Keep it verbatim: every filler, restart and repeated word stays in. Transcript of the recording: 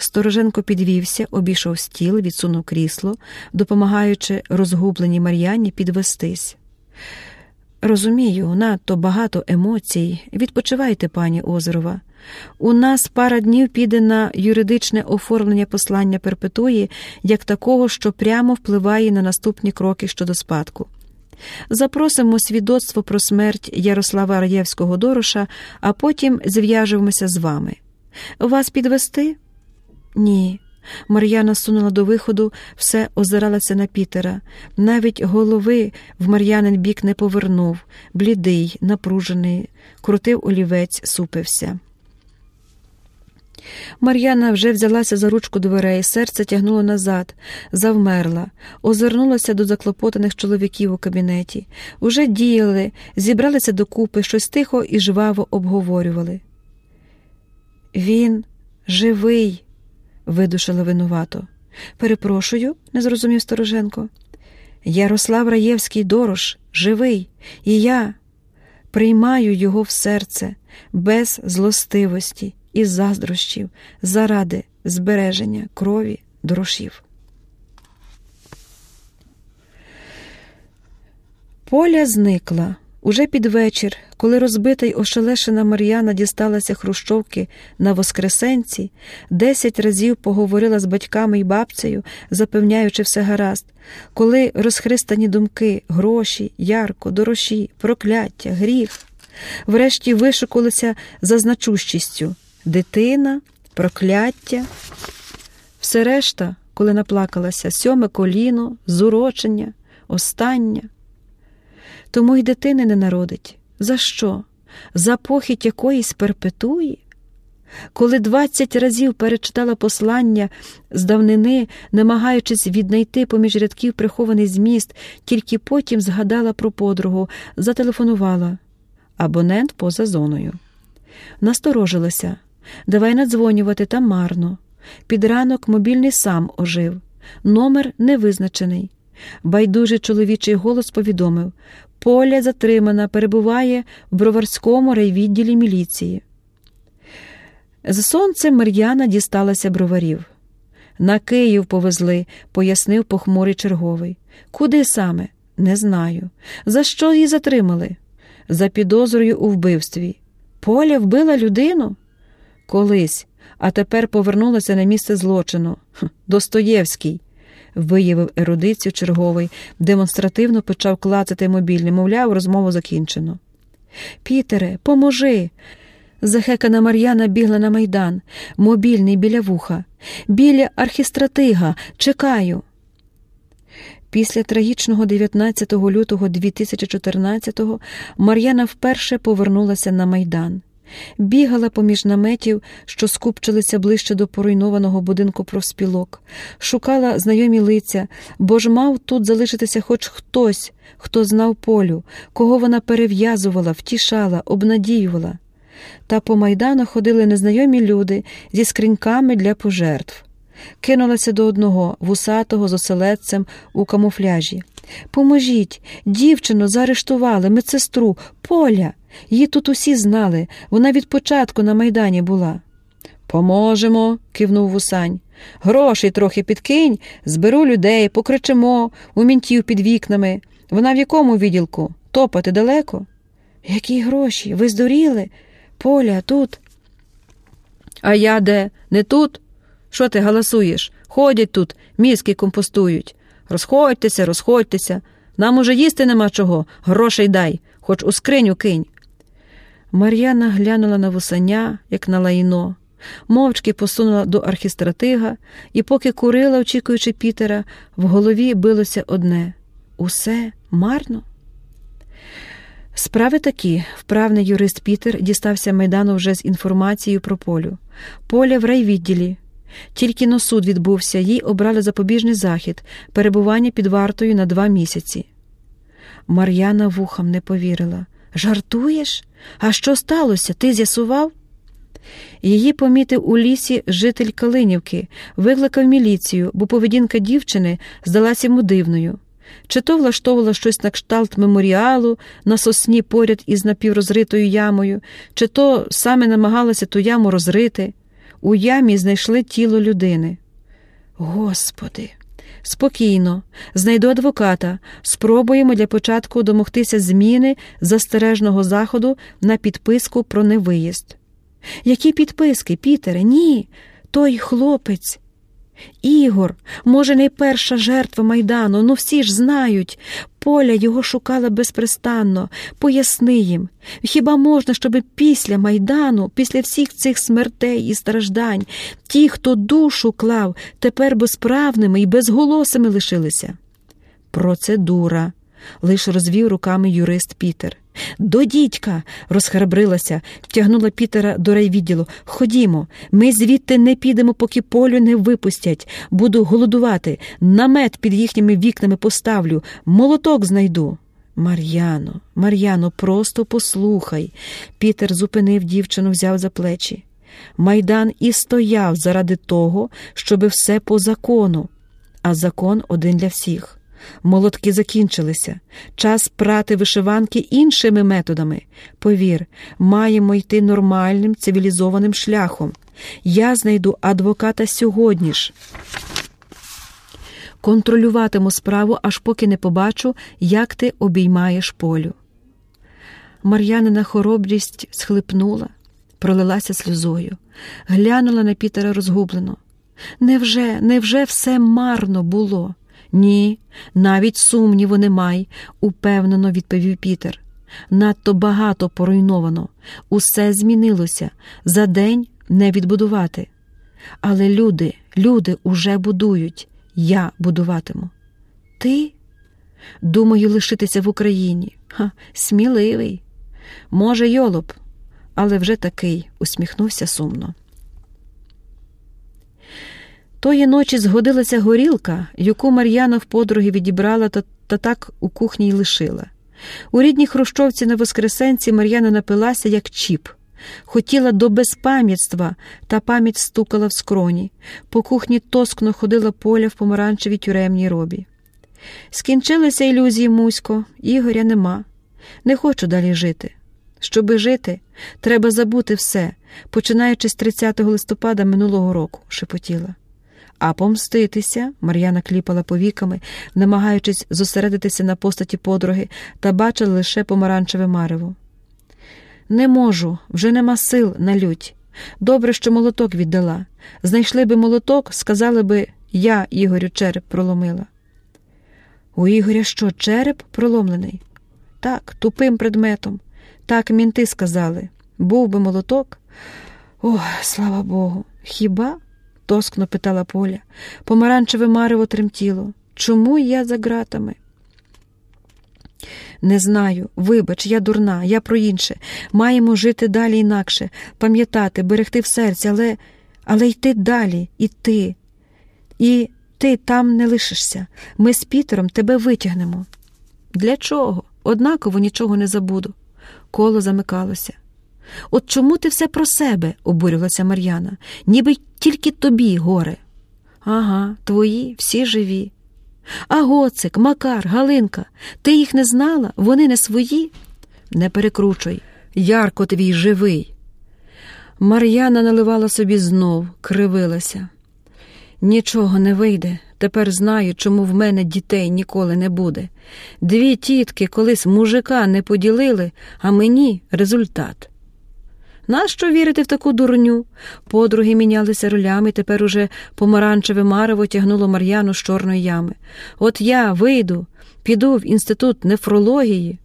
Стороженко підвівся, обійшов стіл, відсунув крісло, допомагаючи розгубленій Мар'яні підвестись. «Розумію, надто багато емоцій. Відпочивайте, пані Озерова. У нас пара днів піде на юридичне оформлення послання перпетуї, як такого, що прямо впливає на наступні кроки щодо спадку. Запросимо свідоцтво про смерть Ярослава Раєвського-Дороша, а потім зв'яжемося з вами. Вас підвести?» «Ні». Мар'яна сунула до виходу, все озиралася на Пітера. Навіть голови в Мар'янин бік не повернув, блідий, напружений, крутив олівець, супився. Мар'яна вже взялася за ручку дверей, серце тягнуло назад, завмерла, озирнулася до заклопотаних чоловіків у кабінеті. Уже діяли, зібралися докупи, щось тихо і жваво обговорювали. «Він живий», – видушила винувато. «Перепрошую», – не зрозумів Стороженко. «Ярослав Раєвський-Дорош живий, і я приймаю його в серце без злостивості і заздрощів заради збереження крові Дорошів». Поля зникла. Уже під вечір, коли розбита й ошелешена Мар'яна дісталася хрущовки на Воскресенці, десять разів поговорила з батьками й бабцею, запевняючи все гаразд, коли розхристані думки, гроші, Ярко, Дороші, прокляття, гріх, врешті вишукувалися за значущістю – дитина, прокляття. Все решта, коли наплакалася, сьоме коліно, зурочення, остання. Тому й дитини не народить. За що? За похідь якоїсь перпетуї? Коли двадцять разів перечитала послання з давнини, намагаючись віднайти поміж рядків прихований зміст, тільки потім згадала про подругу, зателефонувала. Абонент поза зоною. Насторожилася. Давай надзвонювати, та марно. Під ранок мобільний сам ожив. Номер не визначений. Байдужий чоловічий голос повідомив: Поля затримана, перебуває в Броварському райвідділі міліції. З сонцем Мар'яна дісталася Броварів. На Київ повезли, пояснив похмурий черговий. Куди саме? Не знаю. За що її затримали? За підозрою у вбивстві. Поля вбила людину? Колись, а тепер повернулася на місце злочину. Достоєвський, виявив ерудицію черговий, демонстративно почав клацати мобільний, мовляв, розмову закінчено. Пітере, поможи! Захекана Мар'яна бігла на майдан, мобільний біля вуха. Біля архістратига, чекаю. Після трагічного дев'ятнадцятого лютого дві тисячі чотирнадцятого Мар'яна вперше повернулася на майдан. Бігала поміж наметів, що скупчилися ближче до поруйнованого будинку профспілок. Шукала знайомі лиця, бо ж мав тут залишитися хоч хтось, хто знав Полю, кого вона перев'язувала, втішала, обнадіювала. Та по майдану ходили незнайомі люди зі скриньками для пожертв. Кинулася до одного, вусатого з оселедцем у камуфляжі. «Поможіть! Дівчину заарештували, медсестру, Поля! Її тут усі знали, вона від початку на майдані була». «Поможемо!» – кивнув Вусань. «Грошей трохи підкинь, зберу людей, покричимо, у мінтів під вікнами. Вона в якому відділку? Топати далеко?» «Які гроші? Ви здуріли? Поля, тут». «А я де? Не тут? Що ти галасуєш? Ходять тут, мізки компостують. Розходьтеся, розходьтеся. Нам уже їсти нема чого. Грошей дай, хоч у скриню кинь». Мар'яна глянула на Вусаня, як на лайно. Мовчки посунула до архістратига, і поки курила, очікуючи Пітера, в голові билося одне – усе марно. Справи такі. Вправний юрист Пітер дістався майдану вже з інформацією про Полю. Поля в райвідділі. Тільки но суд відбувся, їй обрали запобіжний захід – перебування під вартою на два місяці. Мар'яна вухам не повірила. «Жартуєш? А що сталося? Ти з'ясував?» Її помітив у лісі житель Калинівки, викликав міліцію, бо поведінка дівчини здалася йому дивною. Чи то влаштовувала щось на кшталт меморіалу на сосні поряд із напіврозритою ямою, чи то саме намагалася ту яму розрити. У ямі знайшли тіло людини. Господи! Спокійно, знайду адвоката, спробуємо для початку домогтися зміни застережного заходу на підписку про невиїзд. Які підписки, Пітере? Ні, той хлопець. Ігор, може, не перша жертва Майдану, ну всі ж знають. Поля його шукала безпрестанно. Поясни їм, хіба можна, щоб після Майдану, після всіх цих смертей і страждань, ті, хто душу клав, тепер безправними і безголосими лишилися? Процедура, лиш розвів руками юрист Пітер. До дідька, розхрабрилася, втягнула Пітера до райвідділу. Ходімо, ми звідти не підемо, поки Полю не випустять. Буду голодувати, намет під їхніми вікнами поставлю, молоток знайду. Мар'яно, Мар'яно, просто послухай. Пітер зупинив дівчину, взяв за плечі. Майдан і стояв заради того, щоби все по закону, а закон один для всіх. Молотки закінчилися. Час прати вишиванки іншими методами. Повір, маємо йти нормальним, цивілізованим шляхом. Я знайду адвоката сьогодні ж. Контролюватиму справу, аж поки не побачу, як ти обіймаєш Полю. Мар'янина хоробрість схлипнула, пролилася сльозою. Глянула на Пітера розгублено. Невже, невже все марно було? Ні, навіть сумніву немає, упевнено відповів Пітер. Надто багато поруйновано. Усе змінилося. За день не відбудувати. Але люди, люди уже будують. Я будуватиму. Ти? Думаю, лишитися в Україні. Ха, сміливий. Може, йолоп, але вже такий, усміхнувся сумно. Тої ночі згодилася горілка, яку Мар'яна вподруги відібрала та, та так у кухні й лишила. У рідній хрущовці на Воскресенці Мар'яна напилася, як чіп. Хотіла до безпам'ятства, та пам'ять стукала в скроні. По кухні тоскно ходила Поля в помаранчевій тюремній робі. Скінчилися ілюзії, Мусько, Ігоря нема. Не хочу далі жити. Щоби жити, треба забути все, починаючи з тридцятого листопада минулого року, шепотіла. А помститися, Мар'яна кліпала повіками, намагаючись зосередитися на постаті подруги, та бачила лише помаранчеве марево. Не можу, вже нема сил на лють. Добре, що молоток віддала. Знайшли би молоток, сказали би, я Ігорю череп проломила. У Ігоря що, череп проломлений? Так, тупим предметом. Так мінти сказали. Був би молоток. Ох, слава Богу. Хіба? Тоскно питала Поля. Помаранчеве марево тремтіло. Чому я за ґратами? Не знаю. Вибач, я дурна, я про інше. Маємо жити далі інакше, пам'ятати, берегти в серці, але... але йти далі, і ти. І ти там не лишишся. Ми з Пітером тебе витягнемо. Для чого? Однаково нічого не забуду. Коло замикалося. От чому ти все про себе, обурювалася Мар'яна, ніби тільки тобі горе. Ага, твої всі живі. А Гоцик, Макар, Галинка, ти їх не знала? Вони не свої? Не перекручуй. Ярко твій живий. Мар'яна наливала собі знов, кривилася. Нічого не вийде. Тепер знаю, чому в мене дітей ніколи не буде. Дві тітки колись мужика не поділили, а мені результат. Нащо вірити в таку дурню? Подруги мінялися ролями, тепер уже помаранчеве марево тягнуло Мар'яну з чорної ями. От я вийду, піду в інститут нефрології,